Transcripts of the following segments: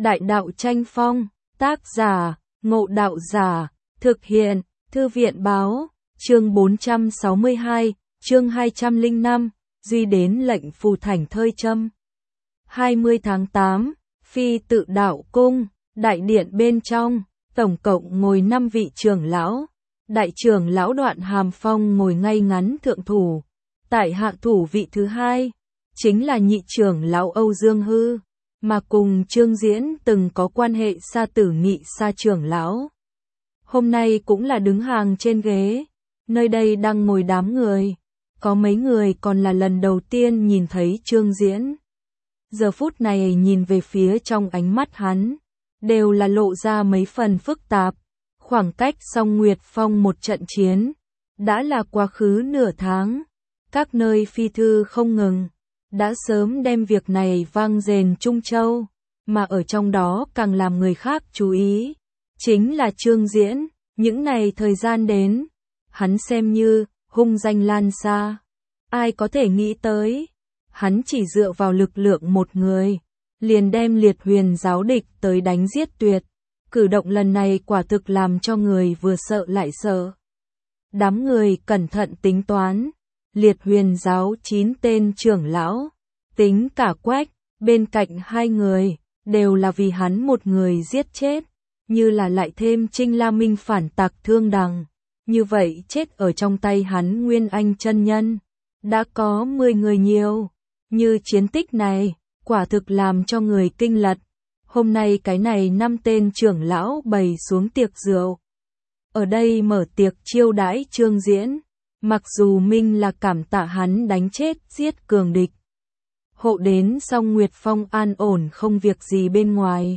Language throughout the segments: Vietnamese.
Đại đạo tranh phong, tác giả, Ngộ Đạo Giả, thực hiện, Thư viện báo, chương 462, chương 205, duy đến lệnh phù thành thơi châm. 20 tháng 8, Phi Tự Đạo Cung, đại điện bên trong, tổng cộng ngồi 5 vị trưởng lão. Đại trưởng lão Đoạn Hàm Phong ngồi ngay ngắn thượng thủ, tại hạ thủ vị thứ hai, chính là nhị trưởng lão Âu Dương Hư, mà cùng Trương Diễn từng có quan hệ xa tử nghị xa trưởng lão. Hôm nay cũng là đứng hàng trên ghế, nơi đây đang ngồi đám người, có mấy người còn là lần đầu tiên nhìn thấy Trương Diễn. Giờ phút này nhìn về phía trong ánh mắt hắn, đều là lộ ra mấy phần phức tạp. Khoảng cách Song Nguyệt Phong một trận chiến, đã là quá khứ nửa tháng, các nơi phi thư không ngừng, đã sớm đem việc này vang dền Trung Châu, mà ở trong đó càng làm người khác chú ý, chính là Trương Diễn. Những này thời gian đến, hắn xem như hung danh lan xa, ai có thể nghĩ tới, hắn chỉ dựa vào lực lượng một người, liền đem Liệt Huyền giáo địch tới đánh giết tuyệt. Cử động lần này quả thực làm cho người vừa sợ lại sợ. Đám người cẩn thận tính toán, Liệt Huyền giáo 9 tên trưởng lão, tính cả Quách, bên cạnh hai người, đều là vì hắn một người giết chết, như là lại thêm Trinh La Minh phản tặc Thương Đằng, như vậy chết ở trong tay hắn Nguyên Anh chân nhân, đã có 10 người nhiều, như chiến tích này, quả thực làm cho người kinh lật. Hôm nay cái này 5 tên trưởng lão bày xuống tiệc rượu. Ở đây mở tiệc chiêu đãi Trương Diễn, mặc dù Minh là cảm tạ hắn đánh chết giết cường địch. Hộ đến Song Nguyệt Phong an ổn không việc gì bên ngoài.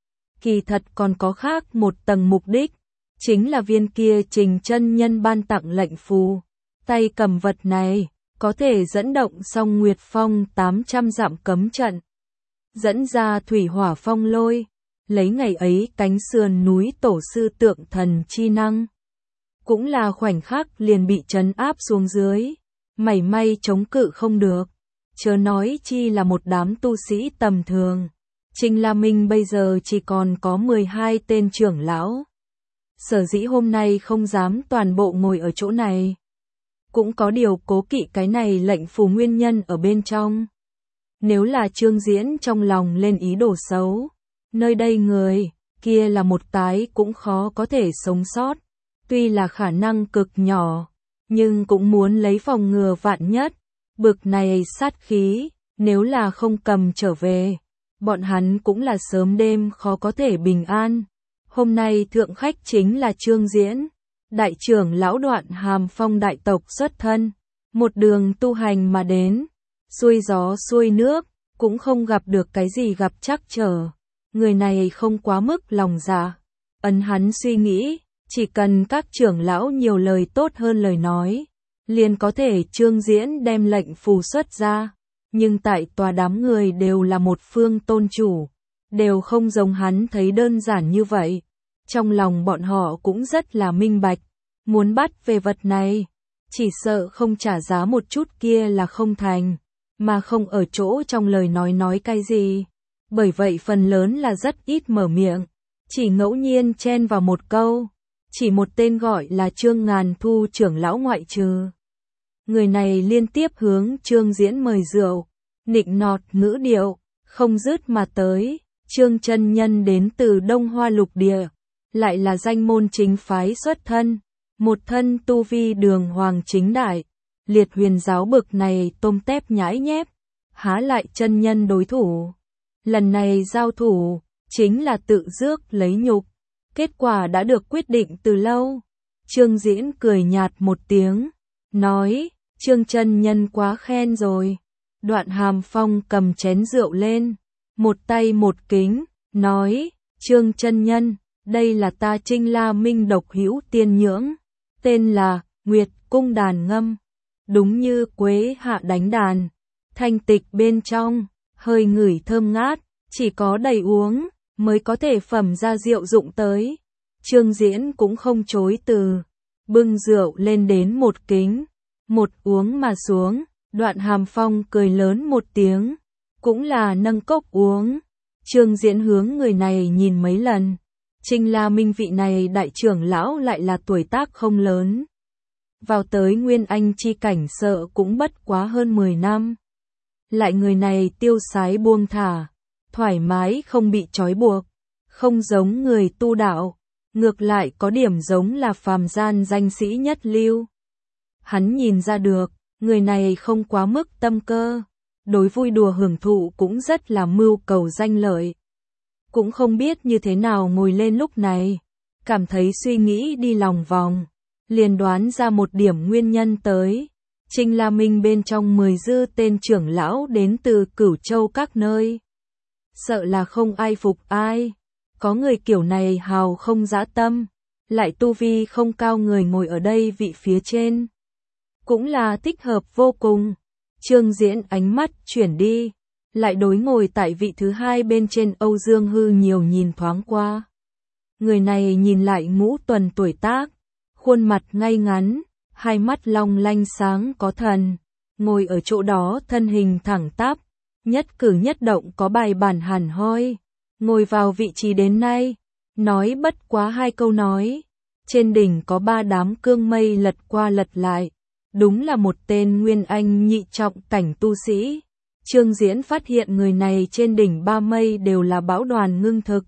Kỳ thật còn có khác một tầng mục đích, chính là viên kia Trình chân nhân ban tặng lệnh phù. Tay cầm vật này, có thể dẫn động Song Nguyệt Phong 800 dặm cấm trận. Dẫn ra thủy hỏa phong lôi, lấy ngày ấy cánh sườn núi tổ sư tượng thần chi năng. Cũng là khoảnh khắc liền bị trấn áp xuống dưới, mảy may chống cự không được, chớ nói chi là một đám tu sĩ tầm thường. Trinh La Minh bây giờ chỉ còn có 12 tên trưởng lão. Sở dĩ hôm nay không dám toàn bộ ngồi ở chỗ này. Cũng có điều cố kỵ cái này lệnh phù nguyên nhân ở bên trong. Nếu là Trương Diễn trong lòng lên ý đồ xấu, nơi đây người, kia là một cái cũng khó có thể sống sót. Tuy là khả năng cực nhỏ, nhưng cũng muốn lấy phòng ngừa vạn nhất. Bực này sát khí, nếu là không cầm trở về, bọn hắn cũng là sớm đêm khó có thể bình an. Hôm nay thượng khách chính là Trương Diễn, đại trưởng lão Đoạn Hàm Phong đại tộc xuất thân, một đường tu hành mà đến. Xuôi gió xuôi nước, cũng không gặp được cái gì gặp trắc trở. Người này không quá mức lòng dạ. Ấn hắn suy nghĩ, chỉ cần các trưởng lão nhiều lời tốt hơn lời nói, liền có thể Trương Diễn đem lệnh phù xuất ra. Nhưng tại tòa đám người đều là một phương tôn chủ, đều không giống hắn thấy đơn giản như vậy. Trong lòng bọn họ cũng rất là minh bạch, muốn bắt về vật này, chỉ sợ không trả giá một chút kia là không thành. Mà không ở chỗ trong lời nói cái gì. Bởi vậy phần lớn là rất ít mở miệng, chỉ ngẫu nhiên chen vào một câu, chỉ một tên gọi là Trương Ngàn Thu trưởng lão ngoại trừ. Người này liên tiếp hướng Trương Diễn mời rượu, nịnh nọt ngữ điệu, không dứt mà tới. Trương chân nhân đến từ Đông Hoa lục địa, lại là danh môn chính phái xuất thân, một thân tu vi đường hoàng chính đại. Liệt Huyền giáo bực này tôm tép nhãi nhép, há lại chân nhân đối thủ. Lần này giao thủ, chính là tự rước lấy nhục. Kết quả đã được quyết định từ lâu. Trương Diễn cười nhạt một tiếng, nói, Trương chân nhân quá khen rồi. Đoạn Hàm Phong cầm chén rượu lên, một tay một kính, nói, Trương chân nhân, đây là ta Trinh La Minh độc hữu tiên nhưỡng, tên là Nguyệt Cung đàn ngâm. Đúng như quế hạ đánh đàn, thanh tịch bên trong, hơi ngửi thơm ngát, chỉ có đầy uống, mới có thể phẩm ra rượu dụng tới. Trương Diễn cũng không chối từ, bưng rượu lên đến một kính, một uống mà xuống. Đoạn Hàm Phong cười lớn một tiếng, cũng là nâng cốc uống, Trương Diễn hướng người này nhìn mấy lần. Trinh La Minh vị này đại trưởng lão lại là tuổi tác không lớn. Vào tới Nguyên Anh chi cảnh sợ cũng bất quá hơn 10 năm. Lại người này tiêu sái buông thả, thoải mái không bị trói buộc, không giống người tu đạo, ngược lại có điểm giống là phàm gian danh sĩ nhất lưu. Hắn nhìn ra được, người này không quá mức tâm cơ, đối vui đùa hưởng thụ cũng rất là mưu cầu danh lợi. Cũng không biết như thế nào ngồi lên lúc này, cảm thấy suy nghĩ đi lòng vòng, liền đoán ra một điểm nguyên nhân tới. Trinh La Minh bên trong 10 dư tên trưởng lão đến từ Cửu Châu các nơi. Sợ là không ai phục ai, có người kiểu này hào không dã tâm, lại tu vi không cao người ngồi ở đây vị phía trên. Cũng là thích hợp vô cùng. Trương Diễn ánh mắt chuyển đi, lại đối ngồi tại vị thứ hai bên trên Âu Dương Hư nhiều nhìn thoáng qua. Người này nhìn lại ngũ tuần tuổi tác, khuôn mặt ngay ngắn, hai mắt long lanh sáng có thần, ngồi ở chỗ đó thân hình thẳng tắp, nhất cử nhất động có bài bản hẳn hoi, ngồi vào vị trí đến nay, nói bất quá 2 câu nói, trên đỉnh có 3 đám cương mây lật qua lật lại, đúng là một tên Nguyên Anh nhị trọng cảnh tu sĩ. Trương Diễn phát hiện người này trên đỉnh 3 mây đều là bão đoàn ngưng thực.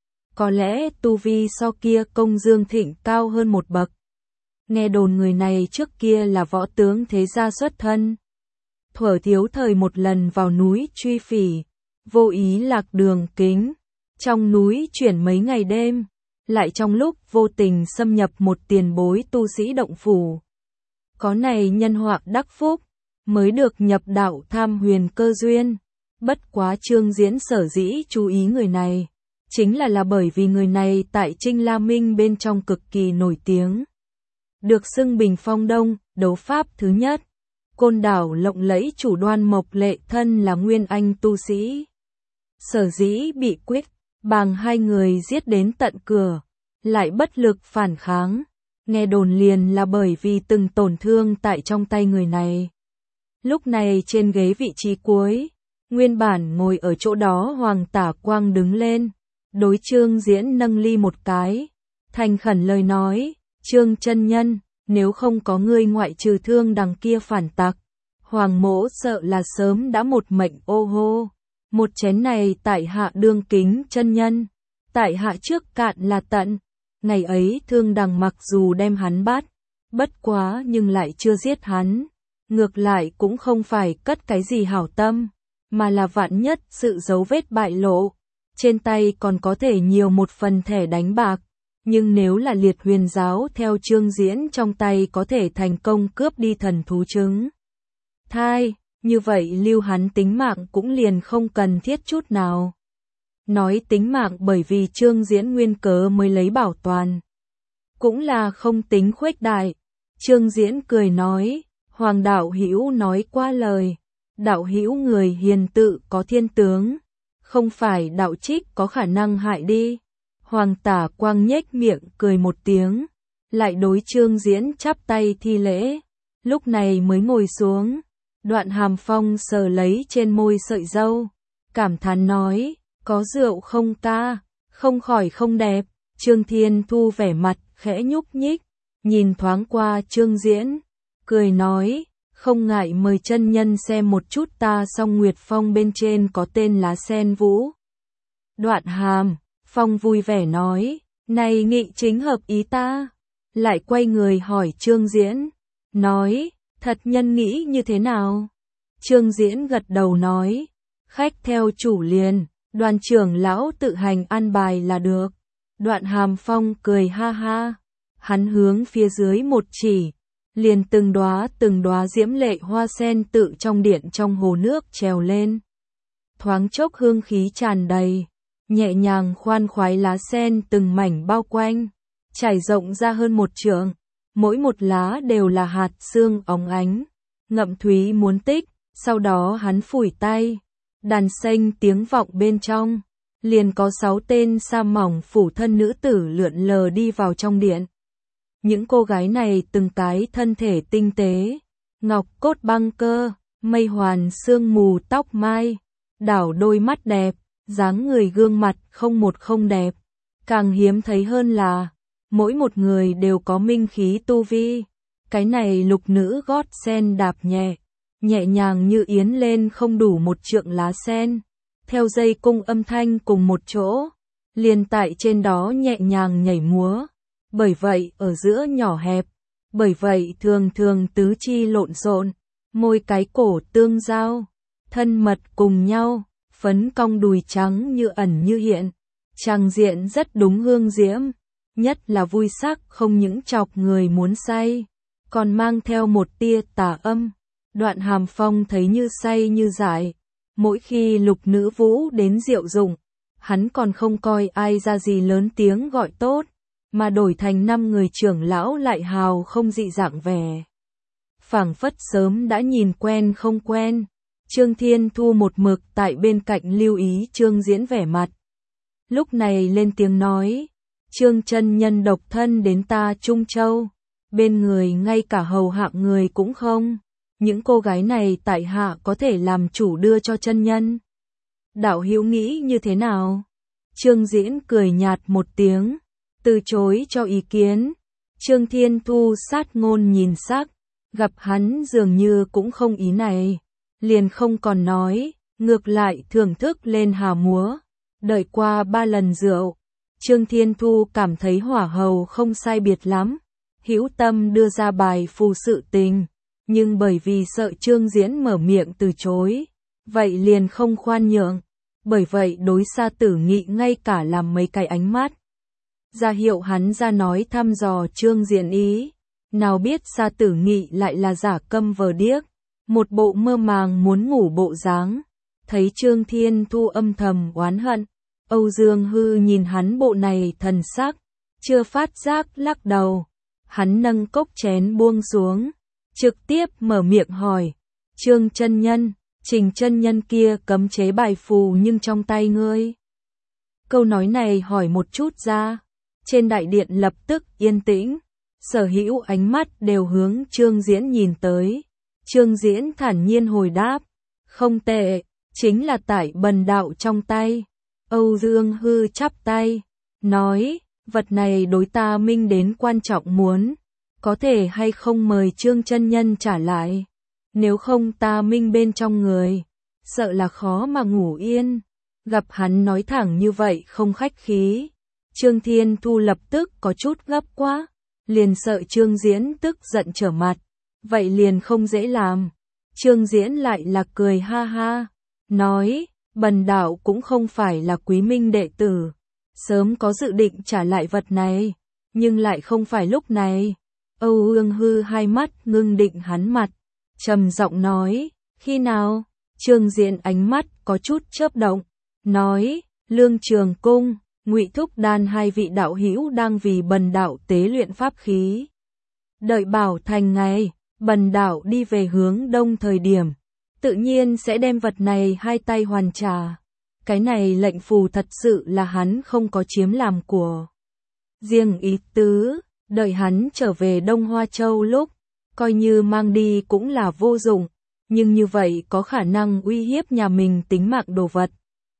Có lẽ tu vi so kia Công Dương Thịnh cao hơn một bậc. Nghe đồn người này trước kia là võ tướng thế gia xuất thân. Thuở thiếu thời một lần vào núi truy phỉ, vô ý lạc đường kính, trong núi chuyển mấy ngày đêm, lại trong lúc vô tình xâm nhập một tiền bối tu sĩ động phủ. Có này nhân họa đắc phúc, mới được nhập đạo tham huyền cơ duyên. Bất quá Trương Diễn sở dĩ chú ý người này, chính là bởi vì người này tại Trinh La Minh bên trong cực kỳ nổi tiếng. Được xưng Bình Phong Đông, đấu pháp thứ nhất. Côn đảo lộng lẫy chủ Đoan Mộc Lệ thân là Nguyên Anh tu sĩ. Sở dĩ bị quyết, bàng 2 người giết đến tận cửa, lại bất lực phản kháng. Nghe đồn liền là bởi vì từng tổn thương tại trong tay người này. Lúc này trên ghế vị trí cuối, nguyên bản ngồi ở chỗ đó Hoàng Tả Quang đứng lên, đối Trương Diễn nâng ly một cái, thành khẩn lời nói, Trương chân nhân, nếu không có ngươi ngoại trừ thương đằng kia phản tặc, Hoàng mỗ sợ là sớm đã một mệnh ô hô. Một chén này tại hạ đương kính chân nhân, tại hạ trước cạn là tận. Ngày ấy thương đằng mặc dù đem hắn bắt, bất quá nhưng lại chưa giết hắn. Ngược lại cũng không phải cất cái gì hảo tâm, mà là vạn nhất sự dấu vết bại lộ. Trên tay còn có thể nhiều một phần thẻ đánh bạc. Nhưng nếu là liệt huyền giáo theo Trương Diễn trong tay có thể thành công cướp đi thần thú trứng thai, như vậy lưu hắn tính mạng cũng liền không cần thiết chút nào. Nói tính mạng bởi vì Trương Diễn nguyên cớ mới lấy bảo toàn. Cũng là không tính khuếch đại. Trương Diễn cười nói, Hoàng đạo hữu nói qua lời, đạo hữu người hiền tự có thiên tướng, không phải đạo trích có khả năng hại đi. Hoàng Tả Quang nhếch miệng cười một tiếng, lại đối Trương Diễn chắp tay thi lễ, lúc này mới ngồi xuống. Đoạn Hàm Phong sờ lấy trên môi sợi râu, cảm thán nói, có rượu không ca, không khỏi không đẹp. Trương Thiên Thu vẻ mặt khẽ nhúc nhích, nhìn thoáng qua Trương Diễn, cười nói, không ngại mời chân nhân xem một chút ta Song Nguyệt Phong bên trên có tên lá sen vũ. Đoạn Hàm Phong vui vẻ nói, này nghị chính hợp ý ta. Lại quay người hỏi Trương Diễn, nói, thật nhân nghĩ như thế nào? Trương Diễn gật đầu nói, khách theo chủ liền, đoàn trưởng lão tự hành an bài là được. Đoạn Hàm Phong cười ha ha, hắn hướng phía dưới một chỉ, liền từng đóa diễm lệ hoa sen tự trong điện trong hồ nước trèo lên. Thoáng chốc hương khí tràn đầy, nhẹ nhàng khoan khoái lá sen từng mảnh bao quanh, trải rộng ra hơn 1 trượng, mỗi một lá đều là hạt sương óng ánh, ngậm thúy muốn tích. Sau đó hắn phủi tay, đàn xanh tiếng vọng bên trong, liền có 6 tên sa mỏng phủ thân nữ tử lượn lờ đi vào trong điện. Những cô gái này từng cái thân thể tinh tế, ngọc cốt băng cơ, mây hoàn sương mù tóc mai, đảo đôi mắt đẹp, dáng người gương mặt không một không đẹp. Càng hiếm thấy hơn là, mỗi một người đều có minh khí tu vi. Cái này lục nữ gót sen đạp nhẹ, nhẹ nhàng như yến lên không đủ một trượng lá sen. Theo dây cung âm thanh cùng một chỗ, liền tại trên đó nhẹ nhàng nhảy múa. Bởi vậy ở giữa nhỏ hẹp, bởi vậy thường thường tứ chi lộn xộn, môi cái cổ tương giao, thân mật cùng nhau, phấn cong đùi trắng như ẩn như hiện. Trang diện rất đúng hương diễm, nhất là vui sắc không những chọc người muốn say, còn mang theo một tia tà âm. Đoạn Hàm Phong thấy như say như dại, mỗi khi lục nữ vũ đến diệu dụng, hắn còn không coi ai ra gì lớn tiếng gọi tốt, mà đổi thành 5 người trưởng lão lại hào không dị dạng vẻ. Phảng phất sớm đã nhìn quen không quen. Trương Thiên Thu một mực tại bên cạnh lưu ý Trương Diễn vẻ mặt. Lúc này lên tiếng nói, Trương chân nhân độc thân đến ta Trung Châu, bên người ngay cả hầu hạ người cũng không. Những cô gái này tại hạ có thể làm chủ đưa cho chân nhân. Đạo hữu nghĩ như thế nào? Trương Diễn cười nhạt một tiếng, từ chối cho ý kiến. Trương Thiên Thu sát ngôn nhìn sắc, gặp hắn dường như cũng không ý này, liền không còn nói, ngược lại thưởng thức lên hà múa. Đợi qua 3 lần rượu, Trương Thiên Thu cảm thấy hỏa hầu không sai biệt lắm, hữu tâm đưa ra bài phù sự tình, nhưng bởi vì sợ Trương Diễn mở miệng từ chối, vậy liền không khoan nhượng, bởi vậy đối Sa Tử Nghị ngay cả làm mấy cái ánh mắt ra hiệu hắn ra nói thăm dò Trương Diễn ý. Nào biết Sa Tử Nghị lại là giả câm vờ điếc, một bộ mơ màng muốn ngủ bộ dáng. Thấy Trương Thiên Thu âm thầm oán hận, Âu Dương Hư nhìn hắn bộ này thần sắc, chưa phát giác lắc đầu. Hắn nâng cốc chén buông xuống, trực tiếp mở miệng hỏi, Trương chân nhân, Trình chân nhân kia cấm chế bài phù nhưng trong tay ngươi. Câu nói này hỏi một chút ra, trên đại điện lập tức yên tĩnh, sở hữu ánh mắt đều hướng Trương Diễn nhìn tới. Trương Diễn thản nhiên hồi đáp, không tệ, chính là tại bần đạo trong tay. Âu Dương Hư chắp tay, nói, vật này đối ta minh đến quan trọng muốn, có thể hay không mời Trương chân nhân trả lại, nếu không ta minh bên trong người, sợ là khó mà ngủ yên. Gặp hắn nói thẳng như vậy không khách khí, Trương Thiên Thu lập tức có chút gấp quá, liền sợ Trương Diễn tức giận trở mặt, vậy liền không dễ làm. Trương Diễn lại là cười ha ha, nói, bần đạo cũng không phải là quý minh đệ tử, sớm có dự định trả lại vật này, nhưng lại không phải lúc này. Âu Dương Hư hai mắt ngưng định hắn mặt, trầm giọng nói, khi nào? Trương Diễn ánh mắt có chút chớp động, nói, Lương Trường Cung, Ngụy Thúc Đan hai vị đạo hữu đang vì bần đạo tế luyện pháp khí. Đợi bảo thành ngày, bần đạo đi về hướng đông thời điểm, tự nhiên sẽ đem vật này hai tay hoàn trả. Cái này lệnh phù thật sự là hắn không có chiếm làm của riêng ý tứ, đợi hắn trở về Đông Hoa Châu lúc, coi như mang đi cũng là vô dụng, nhưng như vậy có khả năng uy hiếp nhà mình tính mạng đồ vật.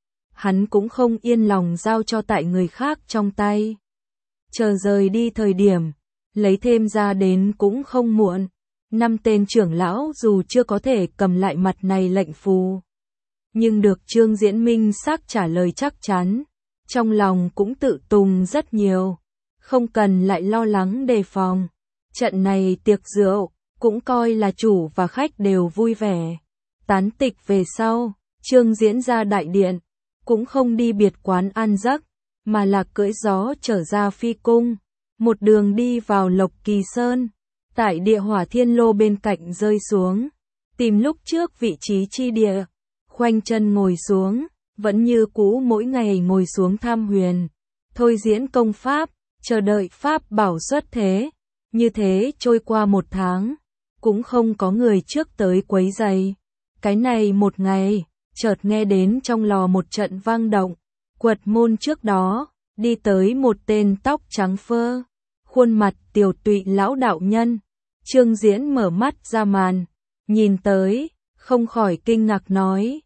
Hắn cũng không yên lòng giao cho tại người khác trong tay. Chờ rời đi thời điểm, lấy thêm ra đến cũng không muộn. 5 tên trưởng lão dù chưa có thể cầm lại mặt này lệnh phù, nhưng được Trương Diễn minh xác trả lời chắc chắn, trong lòng cũng tự tùng rất nhiều, không cần lại lo lắng đề phòng. Trận này tiệc rượu, cũng coi là chủ và khách đều vui vẻ. Tán tịch về sau, Trương Diễn ra đại điện, cũng không đi biệt quán ăn giấc, mà là cưỡi gió trở ra phi cung, một đường đi vào Lộc Kỳ Sơn, tại địa hỏa thiên lô bên cạnh rơi xuống, tìm lúc trước vị trí chi địa, khoanh chân ngồi xuống, vẫn như cũ mỗi ngày ngồi xuống tham huyền, thôi diễn công pháp, chờ đợi pháp bảo xuất thế. Như thế trôi qua 1 tháng, cũng không có người trước tới quấy rầy. Cái này một ngày, chợt nghe đến trong lò một trận vang động, quật môn trước đó, đi tới một tên tóc trắng phơ, khuôn mặt tiều tụy lão đạo nhân. Trương Diễn mở mắt ra màn, nhìn tới, không khỏi kinh ngạc nói,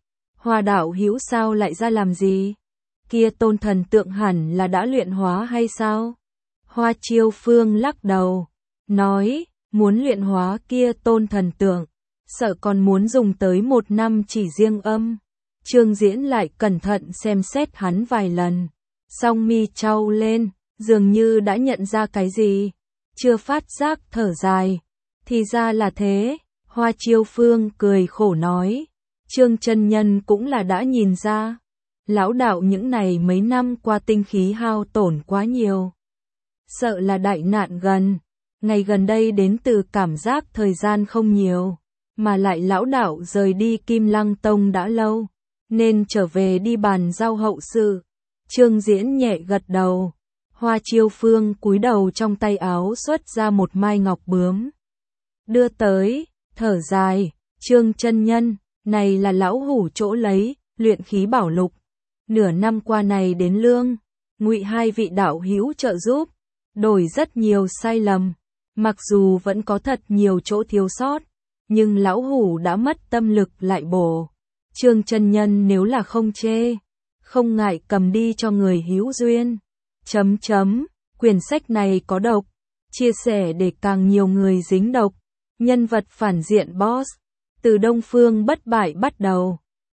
Hoa đạo hữu sao lại ra làm gì? Kia tôn thần tượng hẳn là đã luyện hóa hay sao? Hoa Chiêu Phương lắc đầu, nói, muốn luyện hóa kia tôn thần tượng, sợ còn muốn dùng tới 1 năm chỉ riêng âm. Trương Diễn lại cẩn thận xem xét hắn vài lần, song mi chau lên, dường như đã nhận ra cái gì, chưa phát giác thở dài. Thì ra là thế, Hoa Chiêu Phương cười khổ nói, Trương chân nhân cũng là đã nhìn ra. Lão đạo những này mấy năm qua tinh khí hao tổn quá nhiều. Sợ là đại nạn gần, ngày gần đây đến từ cảm giác thời gian không nhiều, mà lại lão đạo rời đi Kim Lăng Tông đã lâu, nên trở về đi bàn giao hậu sự. Trương Diễn nhẹ gật đầu, Hoa Chiêu Phương cúi đầu trong tay áo xuất ra một mai ngọc bướm. Đưa tới, thở dài, Trương chân nhân, này là lão hủ chỗ lấy, luyện khí bảo lục. Nửa năm qua này đến lương, Ngụy hai vị đạo hữu trợ giúp, đổi rất nhiều sai lầm, mặc dù vẫn có thật nhiều chỗ thiếu sót, nhưng lão hủ đã mất tâm lực lại bổ. Trương chân nhân nếu là không chê, không ngại cầm đi cho người hữu duyên. Quyển sách này có độc, chia sẻ để càng nhiều người dính độc. Nhân vật phản diện boss, từ Đông Phương bất bại bắt đầu.